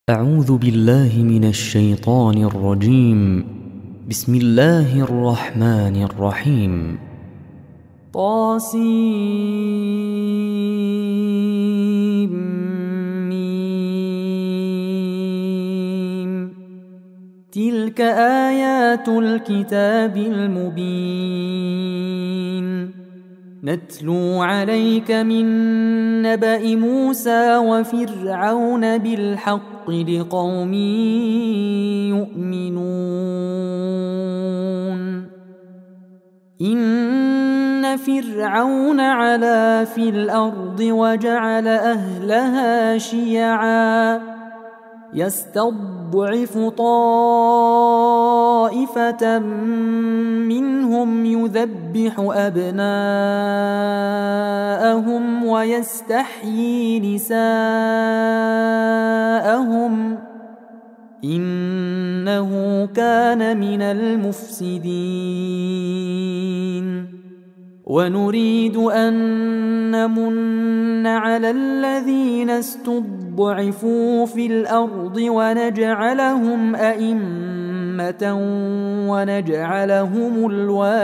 أعوذ بالله من الشيطان الرجيم. بسم الله الرحمن الرحيم. طاسيم. تلك آيات الكتاب المبين. نتلو عليك من نبأ موسى وفرعون بالحق لقوم يؤمنون. إن فرعون علا في الأرض وجعل أهلها شيعا يستضعف طائفة منهم يذبح أبناءهم ويستحيي نساءهم إنه كان من المفسدين. ونريد أن نمن على الذين استضعفوا في الأرض ونجعلهم أئمة ونجعلهم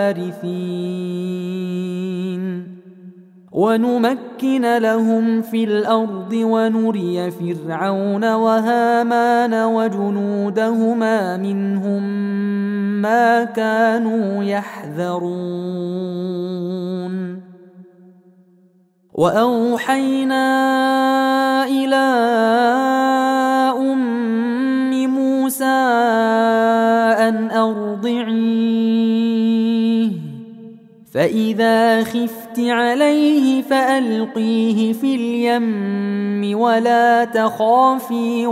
الوارثين ونمكن لهم في الأرض ونري فرعون وهامان وجنودهما منهم ما كانوا يحذرون. وأوحينا إلى أم موسى أن أرضعيه فإذا خفت عليه فألقيه في اليم ولا تخافي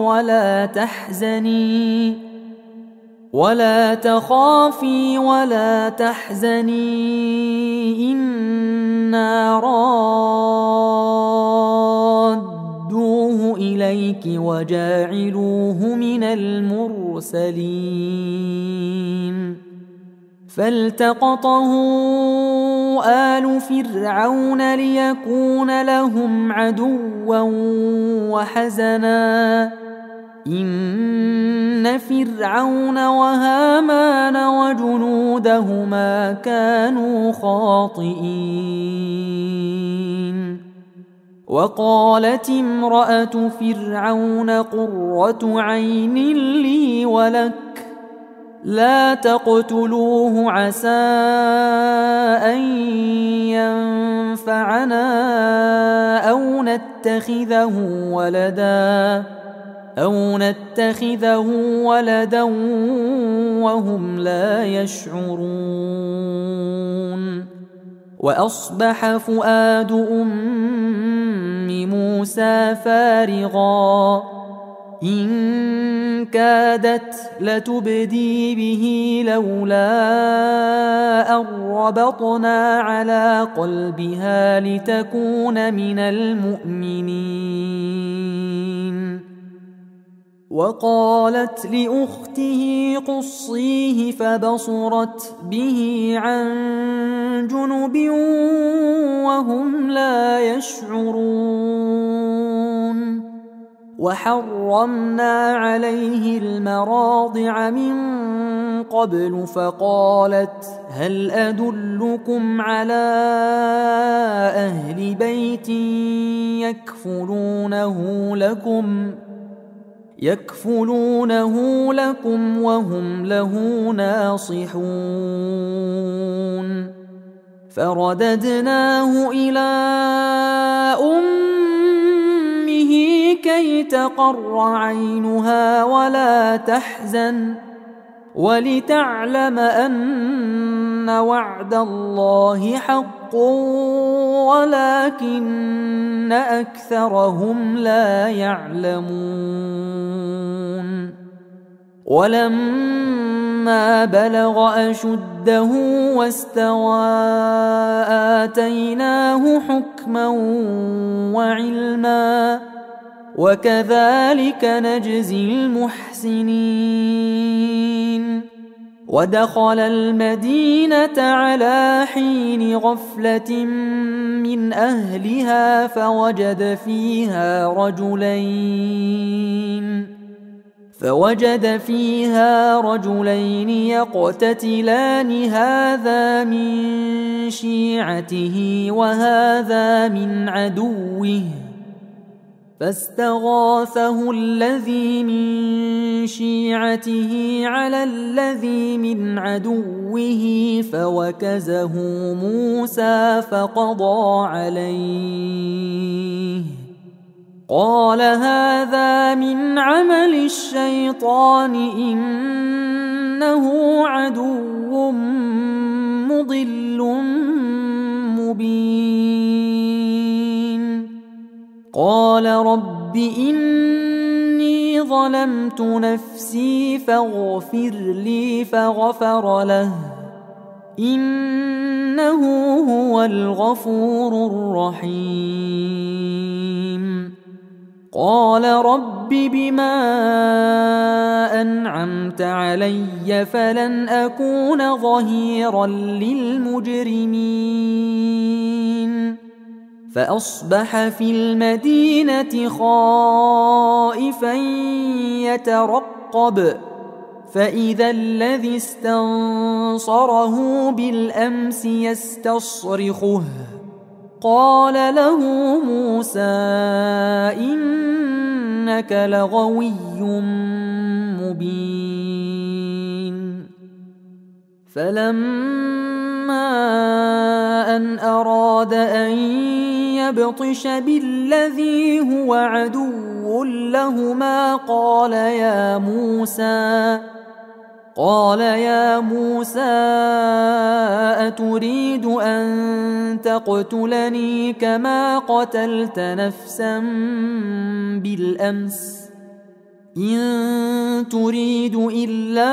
ولا تحزني إنا رادوه إليك وجاعلوه من المرسلين. فالتقطه آل فرعون ليكون لهم عدوا وحزنا إن فرعون وهامان وجنودهما كانوا خاطئين. وقالت امرأة فرعون قرة عين لي ولك لا تقتلوه عسى أن ينفعنا أو نتخذه ولدا وهم لا يشعرون. وأصبح فؤاد أم موسى فارغا إن كادت لتبدي به لولا أن ربطنا على قلبها لتكون من المؤمنين. وقالت لأخته قصيه فبصرت به عن جنب وهم لا يشعرون. وحرمنا عليه المراضع من قبل فقالت هل أدلكم على أهل بيت يكفلونه لكم وهم له ناصحون. فرددناه إلى أمه كي تقر عينها ولا تحزن ولتعلم أن وعد الله حق ولكن أكثرهم لا يعلمون. ولما بلغ أشده واستوى آتيناه حكما وعلما وكذلك نجزي المحسنين. ودخل المدينة على حين غفلة من أهلها فوجد فيها رجلين فوجد فيها رجلين يقتتلان هذا من شيعته وهذا من عدوه فاستغاثه الذي من شيعته على الذي من عدوه فوكزه موسى فقضى عليه قال هذا من عمل الشيطان إنه عدو مضل مبين قال رب إني ظلمت نفسي فاغفر لي فغفر له إنه هو الغفور الرحيم قال رب بما أنعمت علي فلن أكون ظهيرا للمجرمين فأصبح في المدينة خائفا يترقب فإذا الذي استنصره بالأمس يستصرخه قال له موسى إنك لغوي مبين فلما أن أراد أن يبطش بالذي هو عدو لهما قال يا موسى أتريد أن تقتلني كما قتلت نفسا بالأمس إن تريد إلا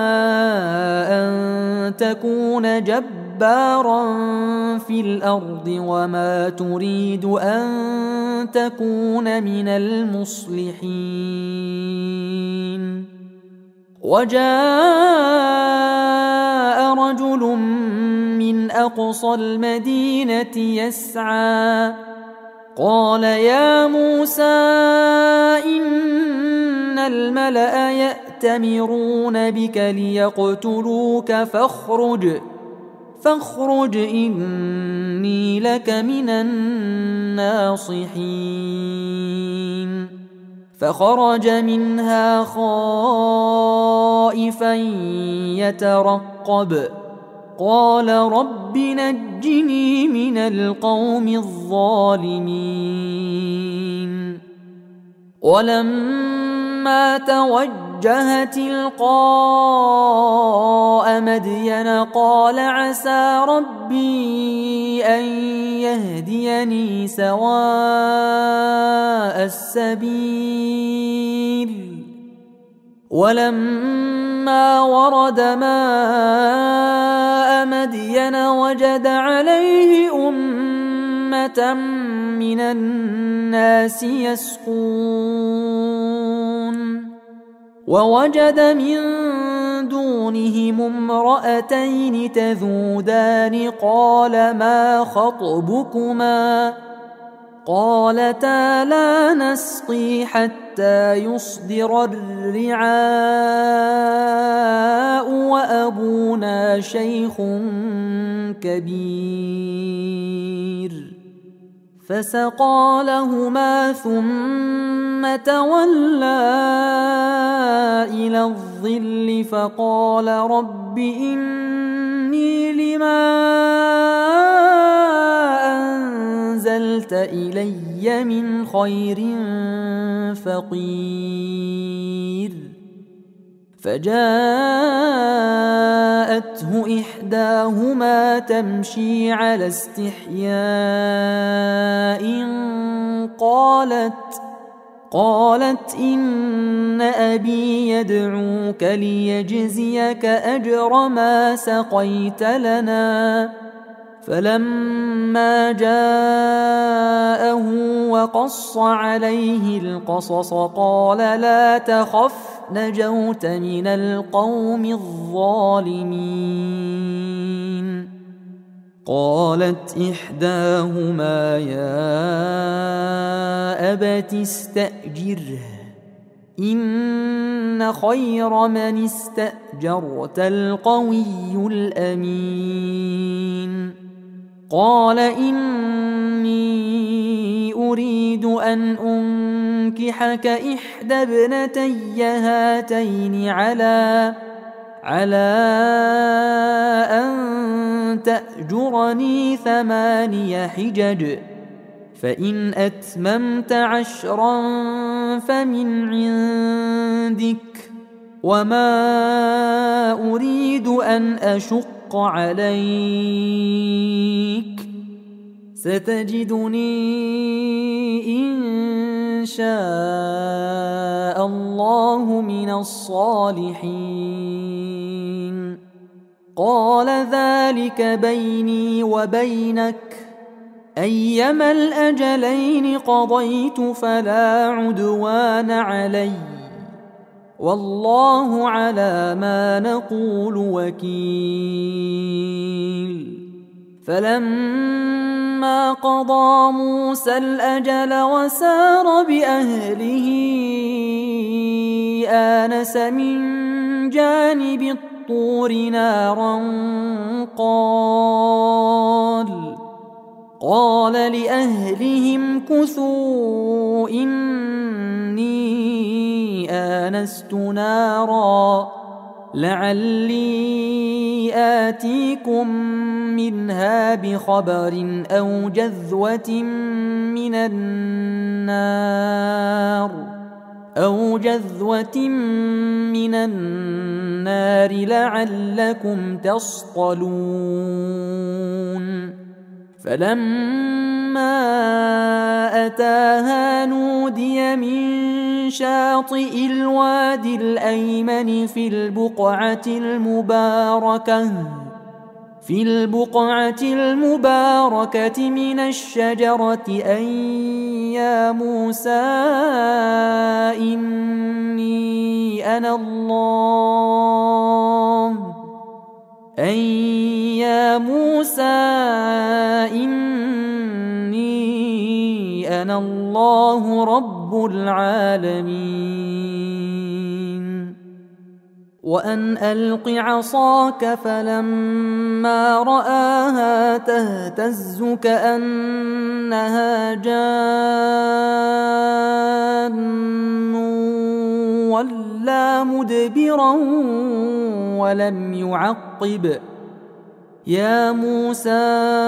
أن تكون جبارا في الأرض وما تريد أن تكون من المصلحين وجاء رجل من أقصى المدينة يسعى قال يا موسى إن الملأ يأتمرون بك ليقتلوك فاخرج إني لك من الناصحين فخرج منها خائفا يترقب قال رب نجني من القوم الظالمين ولما توجه تلقاء مدين قال عسى ربي أن يهديني سواء السبيل ولما ورد ماء مدين وجد عليه أمة من الناس يسقون ووجد من دونهم امرأتين تذودان قال ما خطبكما قالتا لا نسقي حتى يصدر الرعاء وأبونا شيخ كبير فسقى لهما ثم تولى إلى الظل فقال رب إني لما أنزلت إلي من خير فقير فجاءته إحداهما تمشي على استحياء قالت إن أبي يدعوك ليجزيك أجر ما سقيت لنا فلما جاءه وقص عليه القصص قال لا تخف نجوت من القوم الظالمين قالت إحداهما يا أبت استأجره إن إن خير من استأجرت القوي الأمين. قال إني أريد أن أنكحك إحدى ابنتي هاتين على أن تأجرني 8 حجج، فإن أتممت 10 فمن عندك، وما أريد أن أشق عليك، ستجدني إن شاء الله من الصالحين. قال ذلك بيني وبينك، أيما الأجلين قضيت فلا عدوان علي، والله على ما نقول وكيل. فلما قضى موسى الأجل وسار بأهله آنس من جانب الطور نارا قال لأهلهم كثوا إني آنست نارا لعلي آتيكم منها بخبر أو جذوة من النار لعلكم تصطلون. فلما أتاها نودي من شاطئ الوادي الأيمن في البقعة المباركة من الشجرة أن يا موسى إني أنا الله رب العالمين. وأن ألق عصاك، فلما رآها تهتز كأنها جان ولا مدبرا ولم يعقب. يا موسى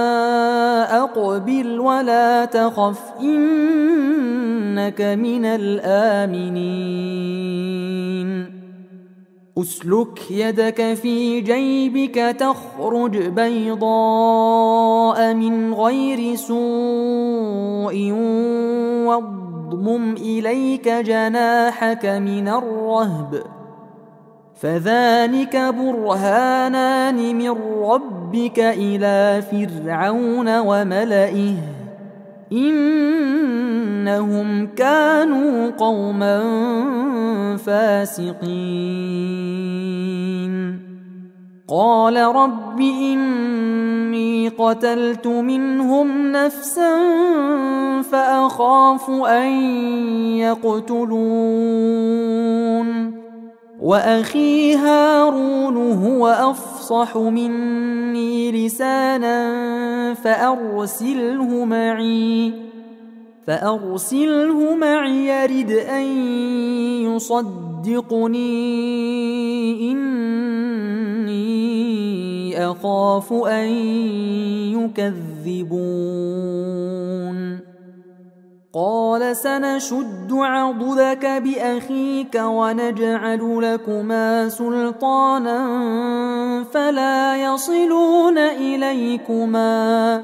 أقبل ولا تخف إنك من الآمنين. أسلك يدك في جيبك تخرج بيضاء من غير سوء واضمم إليك جناحك من الرهب، فذلك برهانان من ربك إلى فرعون وملئه إنهم كانوا قوما فاسقين. قال رب إني قتلت منهم نفسا فأخاف أن يقتلون، وأخي هارون هو أفصح مني لسانا فأرسله معي يرد أن يصدقني إني أخاف أن يكذبون. قال سنشد عضدك بأخيك ونجعل لكما سلطانا فلا يصلون إليكما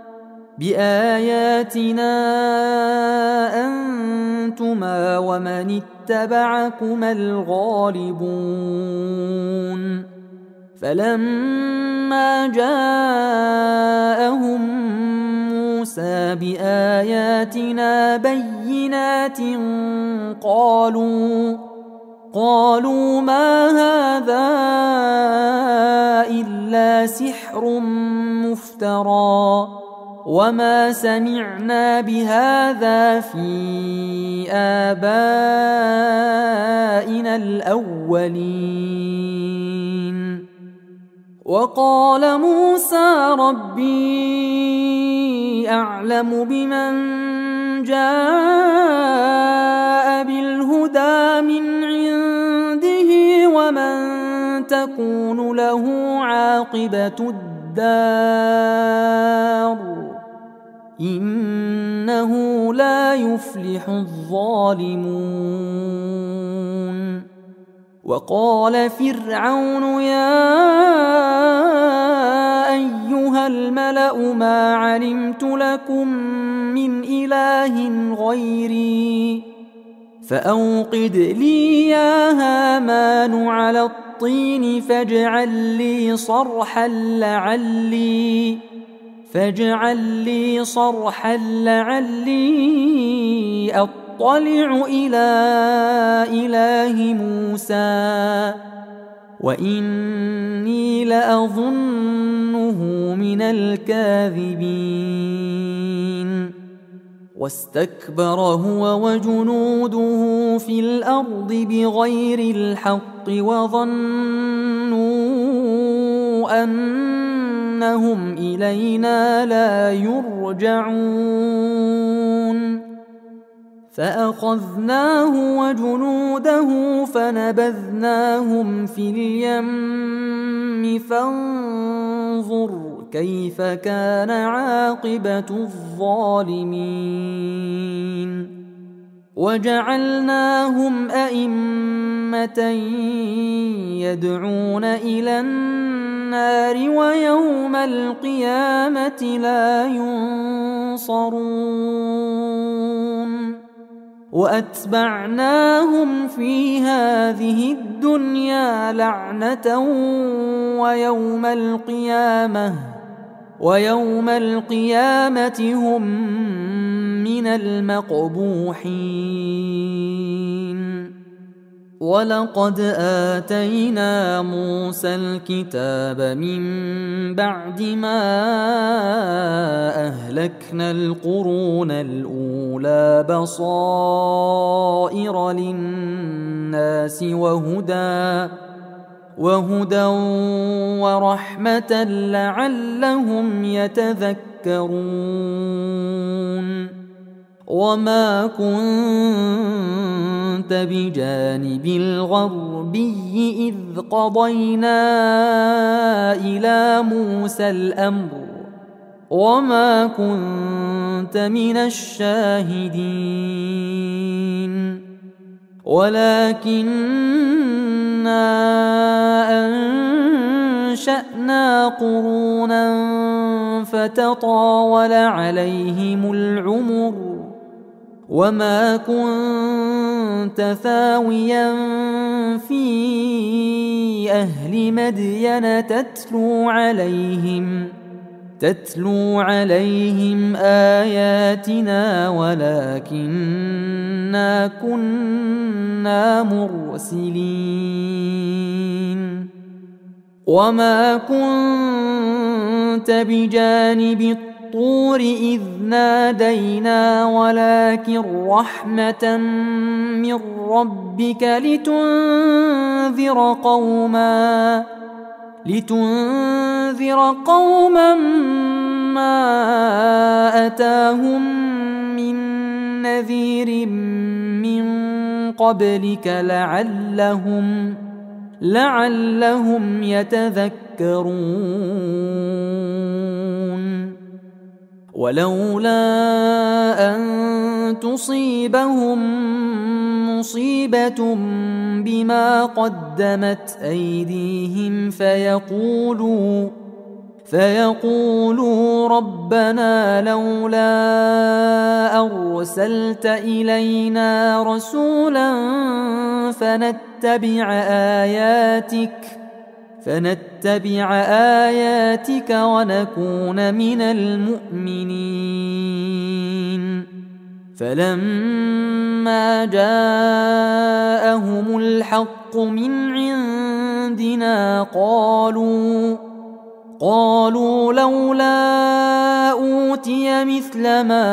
بآياتنا أنتما ومن اتبعكما الغالبون. فلما جاءهم موسى بآياتنا بينات قالوا ما هذا إلا سحر مفترى وما سمعنا بهذا في آبائنا الأولين. وقال موسى ربي أعلم بمن جاء بالهدى من عنده ومن تكون له عاقبة الدار إنه لا يفلح الظالمون. وقال فرعون يا أيها الملأ ما علمت لكم من إله غيري فأوقد لي يا هامان على الطين فاجعل لي صرحا لعلي أطلع إلى إله موسى وإني لأظنه من الكاذبين. واستكبر هو وجنوده في الأرض بغير الحق وظنوا أنهم إلينا لا يرجعون فأخذناه وجنوده فنبذناهم في اليم فانظر كيف كان عاقبة الظالمين. وجعلناهم أئمة يدعون إلى النار ويوم القيامة لا ينصرون. وأتبعناهم في هذه الدنيا لعنة ويوم القيامة هم من المقبوحين. ولقد آتينا موسى الكتاب من بعد ما أهلكنا القرون الأولى بصائر للناس وهدى ورحمة لعلهم يتذكرون. وما كنت بجانب الغربي إذ قضينا إلى موسى الأمر وما كنت من الشاهدين ولكننا أنشأنا قرونا فتطاول عليهم العمر وما كنت ثاويا في أهل مدين تتلو عليهم آياتنا ولكننا كنا مرسلين. وما كنت بجانب الطور إذ نادينا ولكن رحمة من ربك لتنذر قوما ما أتاهم من نذير من قبلك لعلهم يتذكرون. ولولا أن تصيبهم مصيبة بما قدمت أيديهم فيقولوا ربنا لولا أرسلت إلينا رسولا فنتبع آياتك ونكون من المؤمنين. فلما جاءهم الحق من عندنا قالوا لولا أوتي مثل ما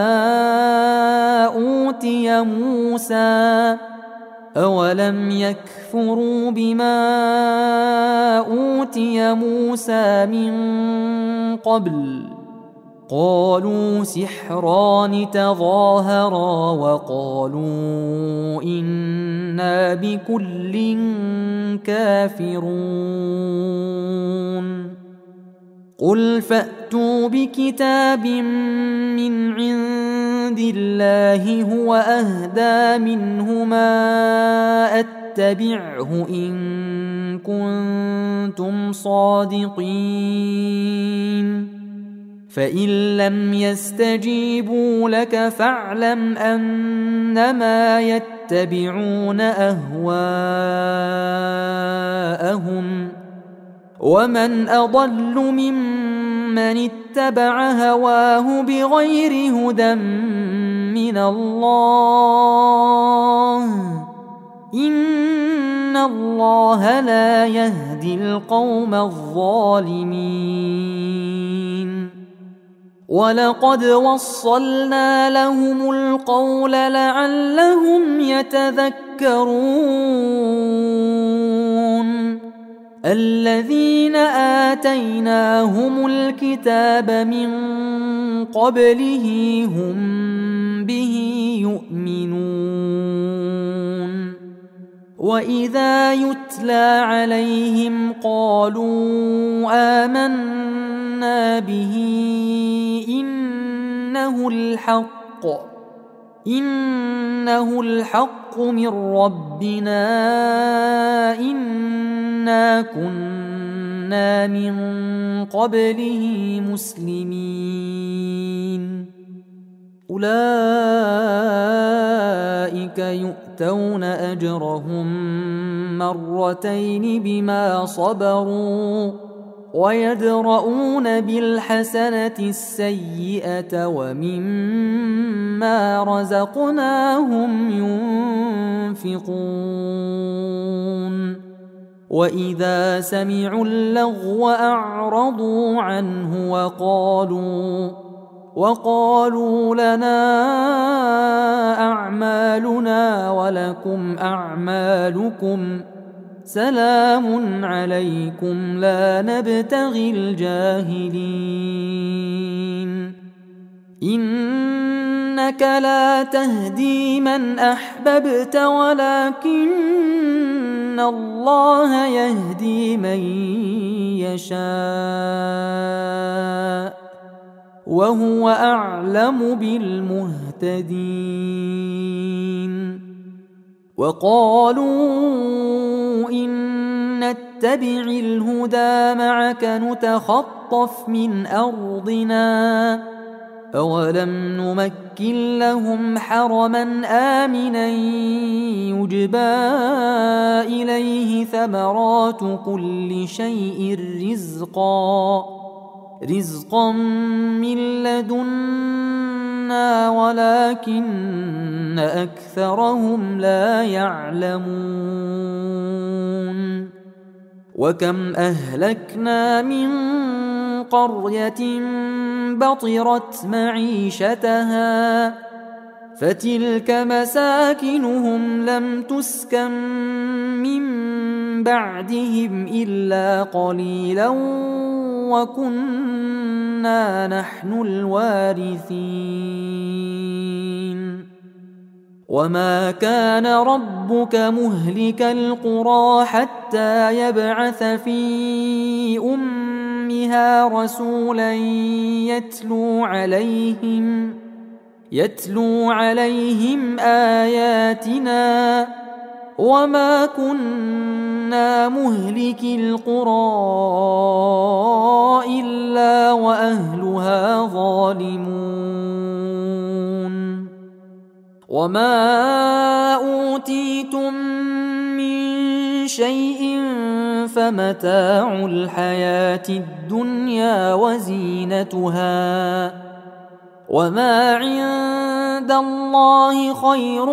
أوتي موسى أولم يكفروا بما أوتي موسى من قبل قالوا سحران تظاهرا وقالوا إنا بكل كافرون قل فأتوا بكتاب من عند الله هو أهدى منهما أتبعه إن كنتم صادقين فإن لم يستجيبوا لك فاعلم أنما يتبعون أهواءهم ومن أضل ممن اتبع هواه بغير هدى من الله إن الله لا يهدي القوم الظالمين ولقد وصلنا لهم القول لعلهم يتذكرون الذين آتيناهم الكتاب من قبله هم به يؤمنون وإذا يتلى عليهم قالوا آمنا به إنه الحق من ربنا إنا كنا من قبله مسلمين أولئك يؤتون أجرهم مرتين بما صبروا ويدرؤون بالحسنة السيئة ومما رزقناهم ينفقون وإذا سمعوا اللغو أعرضوا عنه وقالوا لنا أعمالنا ولكم أعمالكم سلام عليكم لا نبتغي الجاهلين إنك لا تهدي من أحببت ولكن الله يهدي من يشاء وهو أعلم بالمهتدين وقالوا إن نتبع الهدى معك نتخطف من أرضنا أولم نمكن لهم حرما آمنا يجبى إليه ثمرات كل شيء رزقا من لدنا ولكن أكثرهم لا يعلمون وكم أهلكنا من قرية بطرت معيشتها فتلك مساكنهم لم تسكن من بعدهم إلا قليلا وكنا نحن الوارثين وما كان ربك مهلك القرى حتى يبعث في أمها رسولا يتلو عليهم آياتنا وما كنا مهلك القرى إلا وأهلها ظالمون وما أوتيتم من شيء فمتاع الحياة الدنيا وزينتها وما عند الله خير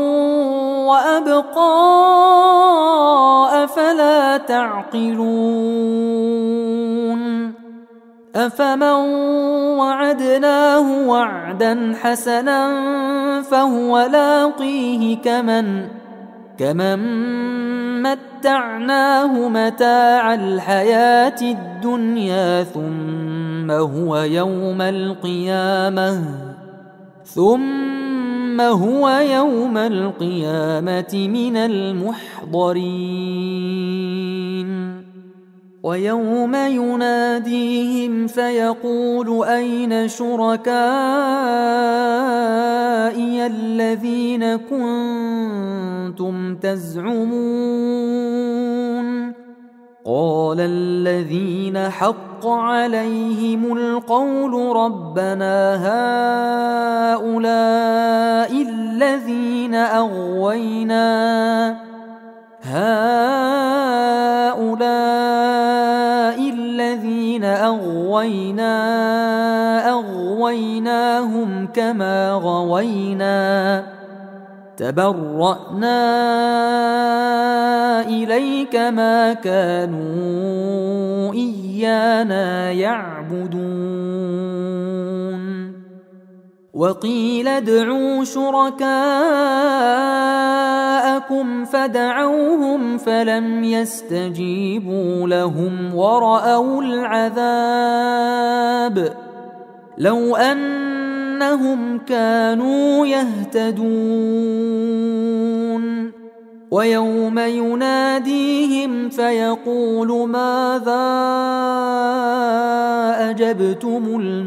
وأبقى أفلا تعقلون أفمن وعدناه وعدا حسنا فهو لاقيه كمن متعناه متاع الحياة الدنيا ثم هو يوم القيامة من المحضرين ويوم يناديهم فيقول أين شركائي الذين كنتم تزعمون قال الذين حق عليهم القول ربنا هؤلاء الذين أغويناهم كما غوينا تبرأنا إليك ما كانوا إيانا يعبدون وقيل ادعوا شركاءكم فدعوهم فلم يستجيبوا لهم ورأوا العذاب لو أنهم كانوا يهتدون ويوم يناديهم فيقول ماذا أجبتم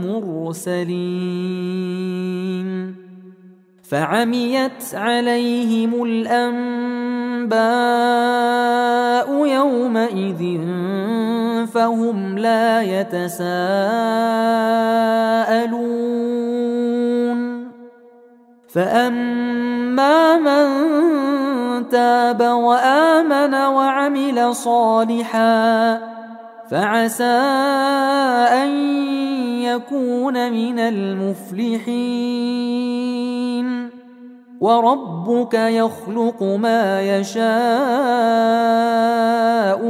المرسلين فعميت عليهم الأنباء يومئذ فهم لا يتساءلون فأما من تاب وآمن وعمل صالحا فعسى أن يكون من المفلحين وربك يخلق ما يشاء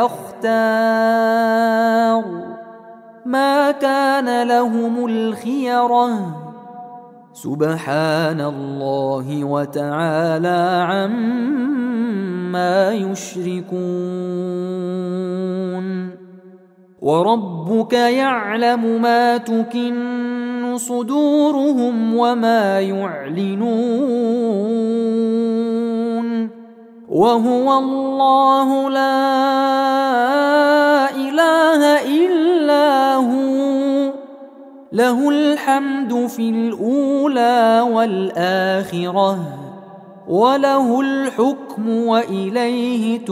ويختار ما كان لهم الخيرة سبحان الله وتعالى عما يشركون وربك يعلم ما تكن صدورهم وما يعلنون وهو الله لا إله إلا هو له الحمد في الأولى والآخرة وله الحكم وإليه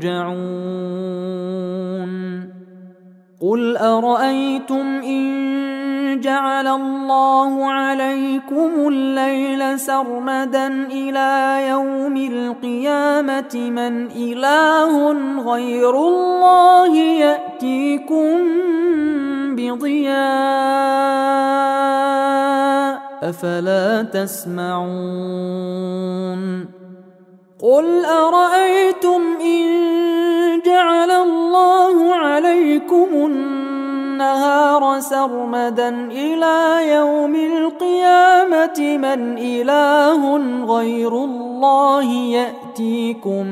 ترجعون قل أرأيتم إن جعل الله عليكم الليل سرمدا إلى يوم القيامة من إله غير الله يأتيكم بضياء أفلا تسمعون قل أرأيتم إن جعل الله عليكم النهار سرمدا إلى يوم القيامة من إله غير الله يأتيكم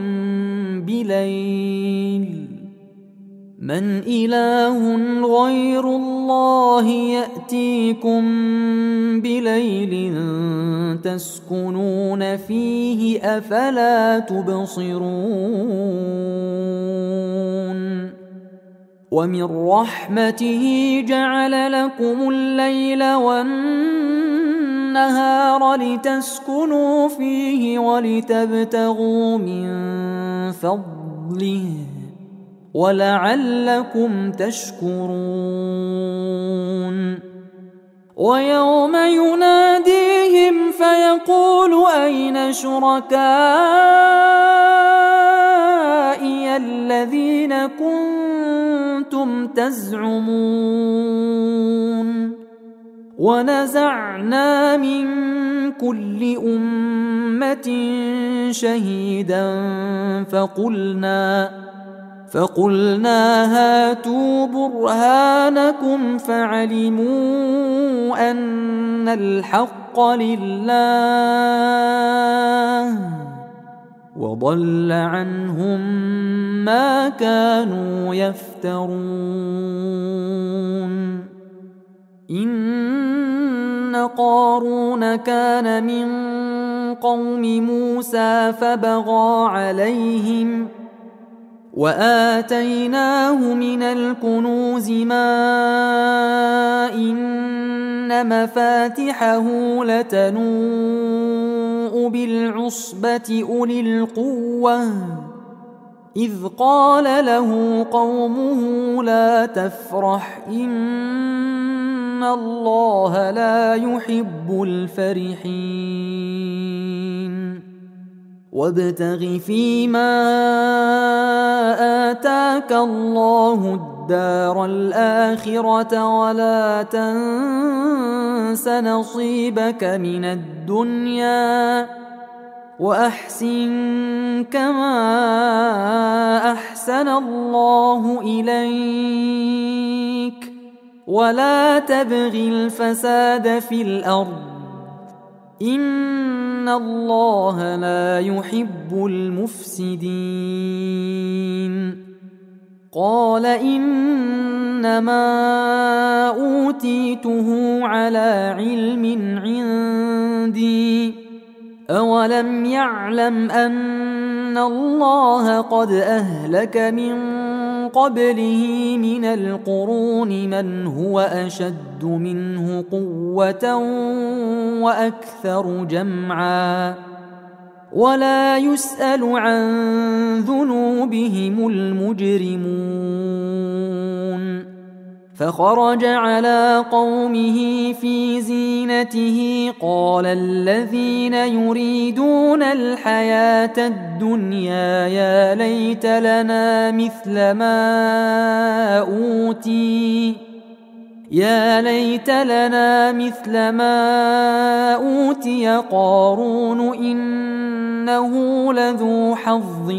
بليل تسكنون فيه أفلا تبصرون ومن رحمته جعل لكم الليل والنهار لتسكنوا فيه ولتبتغوا من فضله ولعلكم تشكرون ويوم يناديهم فيقول أين شركائي الذين كنتم تزعمون ونزعنا من كل أمة شهيدا فقلنا هاتوا برهانكم فعلموا أن الحق لله وضل عنهم ما كانوا يفترون. إن قارون كان من قوم موسى فبغى عليهم وآتيناه من الكنوز ما إن مفاتحه لتنوء بالعصبة أولي القوة إذ قال له قومه لا تفرح إن الله لا يحب الفرحين وابتغ فيما آتاك الله الدار الآخرة ولا تنس نصيبك من الدنيا وأحسن كما أحسن الله إليك ولا تبغ الفساد في الأرض إن الله لا يحب المفسدين. قال إنما أوتيته على علم عندي أولم يعلم أن الله قد أهلك من قبله من القرون من هو أشد منه قوة وأكثر جمعا ولا يسأل عن ذنوبهم المجرمون. فخرج على قومه في زينته قال الذين يريدون الحياة الدنيا يا ليت لنا مثل ما أوتي قارون إنه لذو حظ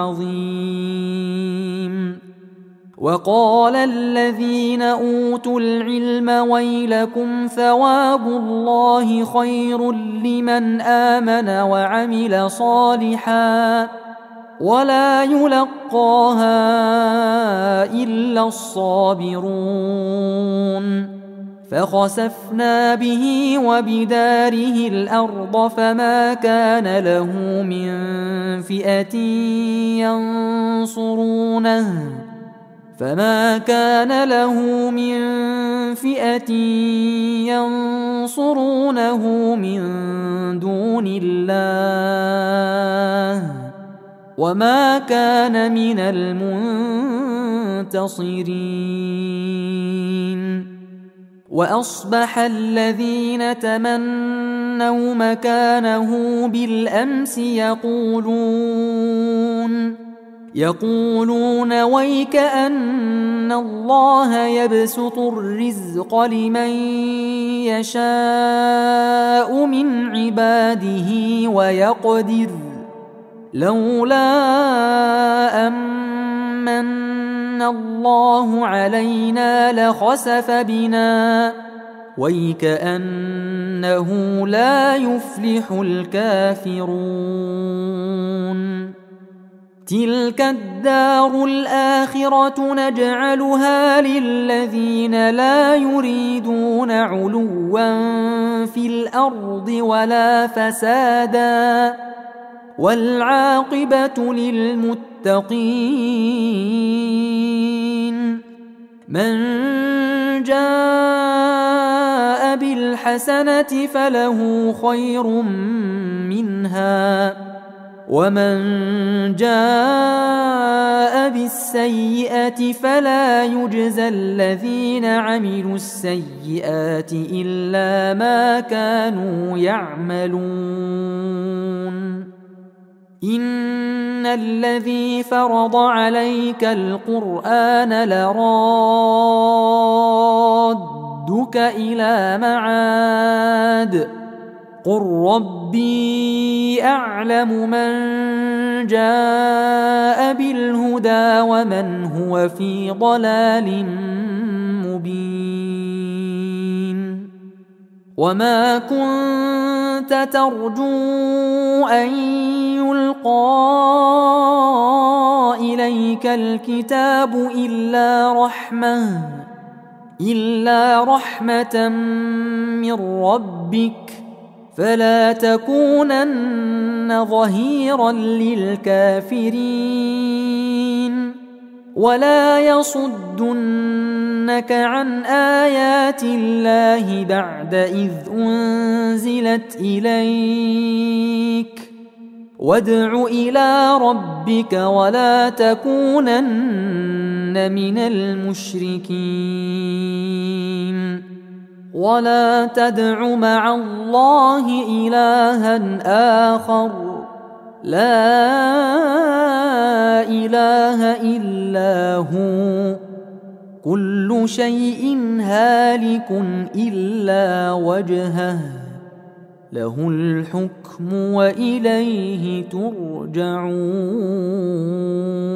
عظيم. وقال الذين أوتوا العلم ويلكم ثواب الله خير لمن آمن وعمل صالحا ولا يلقاها إلا الصابرون. فخسفنا به وبداره الأرض فما كان له من فئة ينصرونه من دون الله وما كان من المنتصرين. وأصبح الذين تمنوا مكانه بالأمس يقولون ويك أن الله يبسط الرزق لمن يشاء من عباده ويقدر لولا أمن الله علينا لخسف بنا ويك أنه لا يفلح الكافرون. تلك الدار الآخرة نجعلها للذين لا يريدون علوا في الأرض ولا فسادا والعاقبة للمتقين. من جاء بالحسنة فله خير منها ومن جاء بالسيئة فلا يجزى الذين عملوا السيئات إلا ما كانوا يعملون. إن الذي فرض عليك القرآن لرادك إلى معاد قل ربي أعلم من جاء بالهدى الهدى ومن هو في ضلال مبين وما كنت ترجو أن يلقى إليك الكتاب إلا رحمة من ربك فلا تكونن ظهيرا للكافرين ولا يصدنك عن آيات الله بعد إذ أنزلت إليك وادع إلى ربك ولا تكونن من المشركين ولا تدع مع الله إلها آخر لا إله إلا هو كل شيء هالك إلا وجهه له الحكم وإليه ترجعون